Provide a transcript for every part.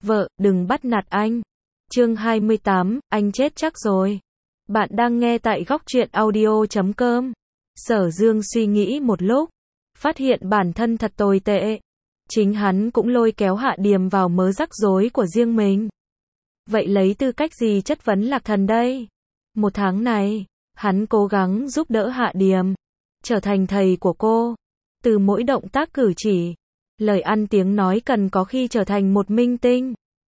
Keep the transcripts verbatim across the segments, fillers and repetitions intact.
Vợ, đừng bắt nạt anh. Chương hai mươi tám, anh chết chắc rồi. Bạn đang nghe tại góc truyện audio chấm com. Sở Dương suy nghĩ một lúc, phát hiện bản thân thật tồi tệ. Chính hắn cũng lôi kéo Hạ Điềm vào mớ rắc rối của riêng mình. Vậy lấy tư cách gì chất vấn Lạc Thần đây? Một tháng này, hắn cố gắng giúp đỡ Hạ Điềm, trở thành thầy của cô. Từ mỗi động tác cử chỉ, lời ăn tiếng nói cần có khi trở thành một minh tinh.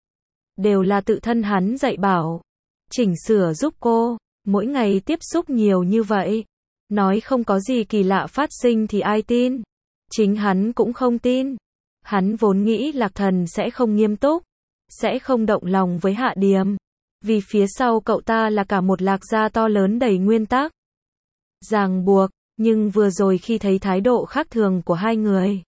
Đều là tự thân hắn dạy bảo, chỉnh sửa giúp cô, mỗi ngày tiếp xúc nhiều như vậy. Nói không có gì kỳ lạ phát sinh thì ai tin? Chính hắn cũng không tin. Hắn vốn nghĩ Lạc Thần sẽ không nghiêm túc, sẽ không động lòng với Hạ Điềm. Vì phía sau cậu ta là cả một Lạc gia to lớn đầy nguyên tắc, ràng buộc, nhưng vừa rồi khi thấy thái độ khác thường của hai người,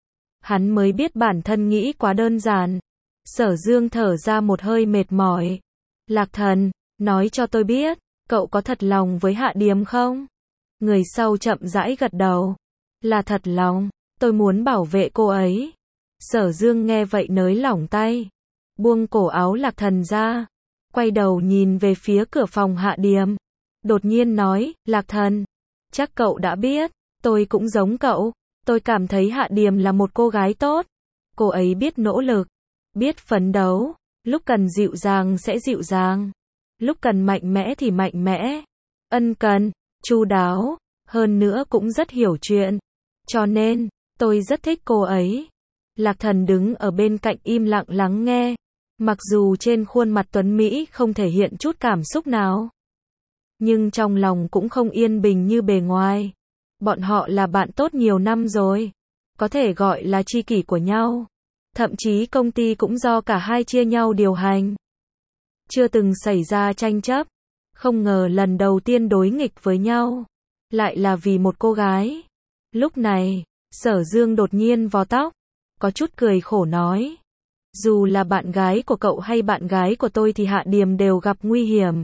hắn mới biết bản thân nghĩ quá đơn giản. Sở Dương thở ra một hơi mệt mỏi. Lạc Thần, nói cho tôi biết, cậu có thật lòng với Hạ Điềm không? Người sau chậm rãi gật đầu. Là thật lòng, tôi muốn bảo vệ cô ấy. Sở Dương nghe vậy nới lỏng tay, buông cổ áo Lạc Thần ra, quay đầu nhìn về phía cửa phòng Hạ Điềm. Đột nhiên nói, Lạc Thần, chắc cậu đã biết, tôi cũng giống cậu. Tôi cảm thấy Hạ Điềm là một cô gái tốt. Cô ấy biết nỗ lực, biết phấn đấu, lúc cần dịu dàng sẽ dịu dàng, lúc cần mạnh mẽ thì mạnh mẽ, ân cần, chu đáo, hơn nữa cũng rất hiểu chuyện. Cho nên, tôi rất thích cô ấy. Lạc Thần đứng ở bên cạnh im lặng lắng nghe. Mặc dù trên khuôn mặt tuấn Mỹ không thể hiện chút cảm xúc nào, nhưng trong lòng cũng không yên bình như bề ngoài. Bọn họ là bạn tốt nhiều năm rồi, có thể gọi là tri kỷ của nhau. Thậm chí công ty cũng do cả hai chia nhau điều hành. Chưa từng xảy ra tranh chấp. Không ngờ lần đầu tiên đối nghịch với nhau, lại là vì một cô gái. Lúc này, Sở Dương đột nhiên vò tóc, có chút cười khổ nói. Dù là bạn gái của cậu hay bạn gái của tôi thì Hạ Điềm đều gặp nguy hiểm.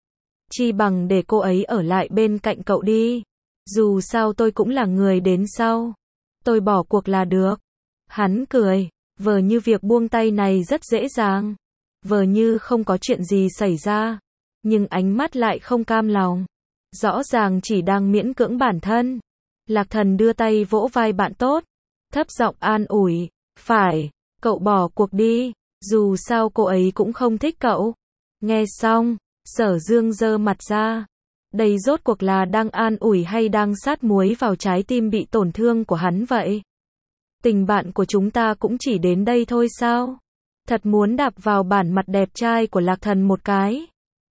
Chi bằng để cô ấy ở lại bên cạnh cậu đi. Dù sao tôi cũng là người đến sau. Tôi bỏ cuộc là được. Hắn cười, vờ như việc buông tay này rất dễ dàng, vờ như không có chuyện gì xảy ra, nhưng ánh mắt lại không cam lòng. Rõ ràng chỉ đang miễn cưỡng bản thân. Lạc Thần đưa tay vỗ vai bạn tốt, thấp giọng an ủi, phải, cậu bỏ cuộc đi, dù sao cô ấy cũng không thích cậu. Nghe xong, Sở Dương giơ mặt ra. Đây rốt cuộc là đang an ủi hay đang sát muối vào trái tim bị tổn thương của hắn vậy? Tình bạn của chúng ta cũng chỉ đến đây thôi sao? Thật muốn đạp vào bản mặt đẹp trai của Lạc Thần một cái,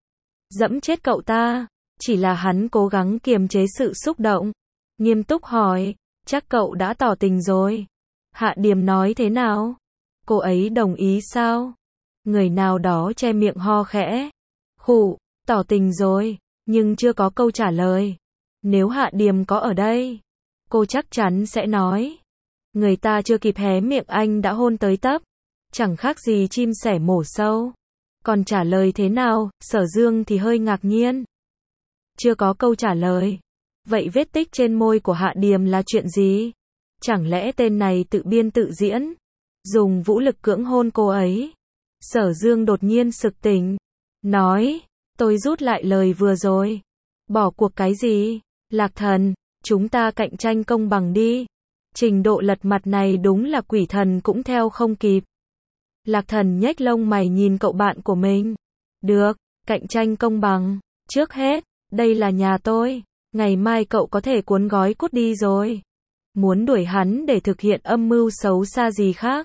dẫm chết cậu ta. Chỉ là hắn cố gắng kiềm chế sự xúc động, nghiêm túc hỏi, chắc cậu đã tỏ tình rồi. Hạ Điềm nói thế nào? Cô ấy đồng ý sao? Người nào đó che miệng ho khẽ. Khụ, tỏ tình rồi, nhưng chưa có câu trả lời. Nếu Hạ Điềm có ở đây, cô chắc chắn sẽ nói. Người ta chưa kịp hé miệng anh đã hôn tới tấp, chẳng khác gì chim sẻ mổ sâu. Còn trả lời thế nào? Sở Dương thì hơi ngạc nhiên. Chưa có câu trả lời. Vậy vết tích trên môi của Hạ Điềm là chuyện gì? Chẳng lẽ tên này tự biên tự diễn, dùng vũ lực cưỡng hôn cô ấy? Sở Dương đột nhiên sực tỉnh, nói, tôi rút lại lời vừa rồi. Bỏ cuộc cái gì? Lạc Thần, chúng ta cạnh tranh công bằng đi. Trình độ lật mặt này đúng là quỷ thần cũng theo không kịp. Lạc Thần nhếch lông mày nhìn cậu bạn của mình. Được, cạnh tranh công bằng. Trước hết, đây là nhà tôi. Ngày mai cậu có thể cuốn gói cút đi rồi. Muốn đuổi hắn để thực hiện âm mưu xấu xa gì khác?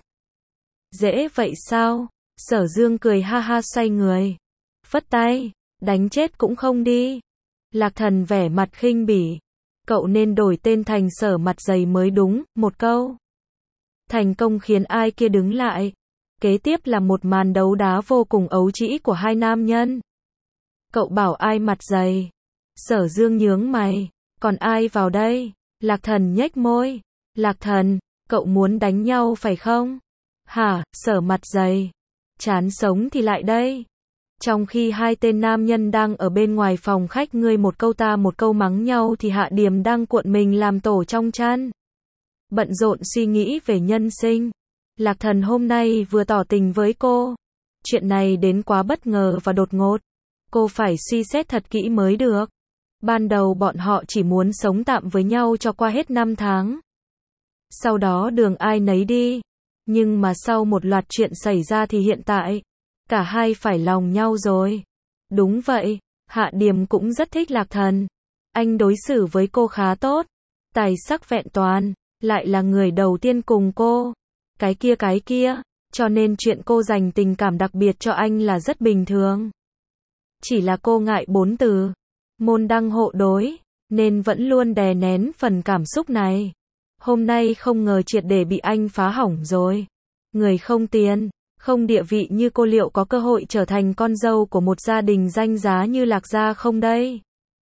Dễ vậy sao? Sở Dương cười ha ha xoay người, phất tay, đánh chết cũng không đi. Lạc Thần vẻ mặt khinh bỉ. Cậu nên đổi tên thành Sở Mặt Dày mới đúng. Một câu thành công khiến ai kia đứng lại. Kế tiếp là một màn đấu đá vô cùng ấu trĩ của hai nam nhân. Cậu bảo ai mặt dày? Sở Dương nhướng mày. Còn ai vào đây? Lạc Thần nhếch môi. Lạc Thần, cậu muốn đánh nhau phải không? Hả? Sở Mặt Dày, chán sống thì lại đây. Trong khi hai tên nam nhân đang ở bên ngoài phòng khách ngươi một câu ta một câu mắng nhau thì Hạ Điềm đang cuộn mình làm tổ trong chăn, bận rộn suy nghĩ về nhân sinh. Lạc Thần hôm nay vừa tỏ tình với cô, Chuyện này đến quá bất ngờ và đột ngột. Cô phải suy xét thật kỹ mới được. Ban đầu bọn họ chỉ muốn sống tạm với nhau cho qua hết năm tháng. Sau đó đường ai nấy đi. Nhưng mà sau một loạt chuyện xảy ra thì hiện tại, cả hai phải lòng nhau rồi. Đúng vậy, Hạ Điềm cũng rất thích Lạc Thần. Anh đối xử với cô khá tốt. Tài sắc vẹn toàn, lại là người đầu tiên cùng cô. Cái kia cái kia, cho nên chuyện cô dành tình cảm đặc biệt cho anh là rất bình thường. Chỉ là cô ngại bốn từ, môn đăng hộ đối, nên vẫn luôn đè nén phần cảm xúc này. Hôm nay không ngờ triệt để bị anh phá hỏng rồi. Người không tiền, không địa vị như cô liệu có cơ hội trở thành con dâu của một gia đình danh giá như Lạc gia không đây?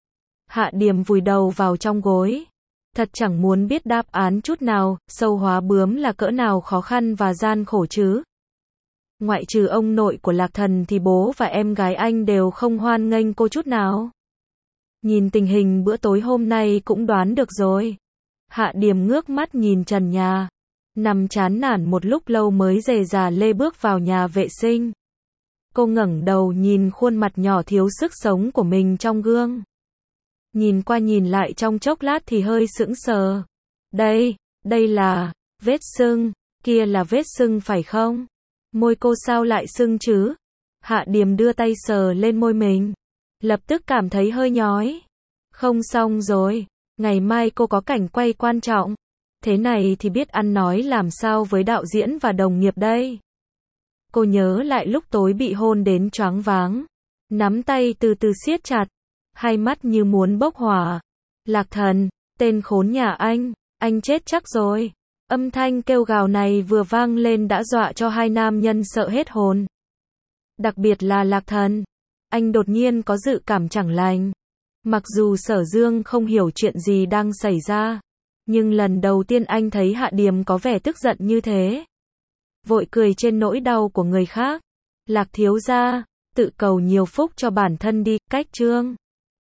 Hạ Điềm vùi đầu vào trong gối. Thật chẳng muốn biết đáp án chút nào, sâu hóa bướm là cỡ nào khó khăn và gian khổ chứ. Ngoại trừ ông nội của Lạc Thần thì bố và em gái anh đều không hoan nghênh cô chút nào. Nhìn tình hình bữa tối hôm nay cũng đoán được rồi. Hạ Điềm ngước mắt nhìn trần nhà. Nằm chán nản một lúc lâu mới dề dà lê bước vào nhà vệ sinh. Cô ngẩng đầu nhìn khuôn mặt nhỏ thiếu sức sống của mình trong gương. Nhìn qua nhìn lại trong chốc lát thì hơi sững sờ. Đây, đây là vết sưng, kia là vết sưng phải không? Môi cô sao lại sưng chứ? Hạ Điềm đưa tay sờ lên môi mình. Lập tức cảm thấy hơi nhói. Không xong rồi, ngày mai cô có cảnh quay quan trọng. Thế này thì biết ăn nói làm sao với đạo diễn và đồng nghiệp đây. Cô nhớ lại lúc tối bị hôn đến choáng váng. Nắm tay từ từ siết chặt. Hai mắt như muốn bốc hỏa. Lạc Thần, tên khốn nhà anh, anh chết chắc rồi. Âm thanh kêu gào này vừa vang lên đã dọa cho hai nam nhân sợ hết hồn. Đặc biệt là Lạc Thần. Anh đột nhiên có dự cảm chẳng lành. Mặc dù Sở Dương không hiểu chuyện gì đang xảy ra. Nhưng lần đầu tiên anh thấy Hạ Điềm có vẻ tức giận như thế. Vội cười trên nỗi đau của người khác. Lạc thiếu gia, tự cầu nhiều phúc cho bản thân đi, cách chương.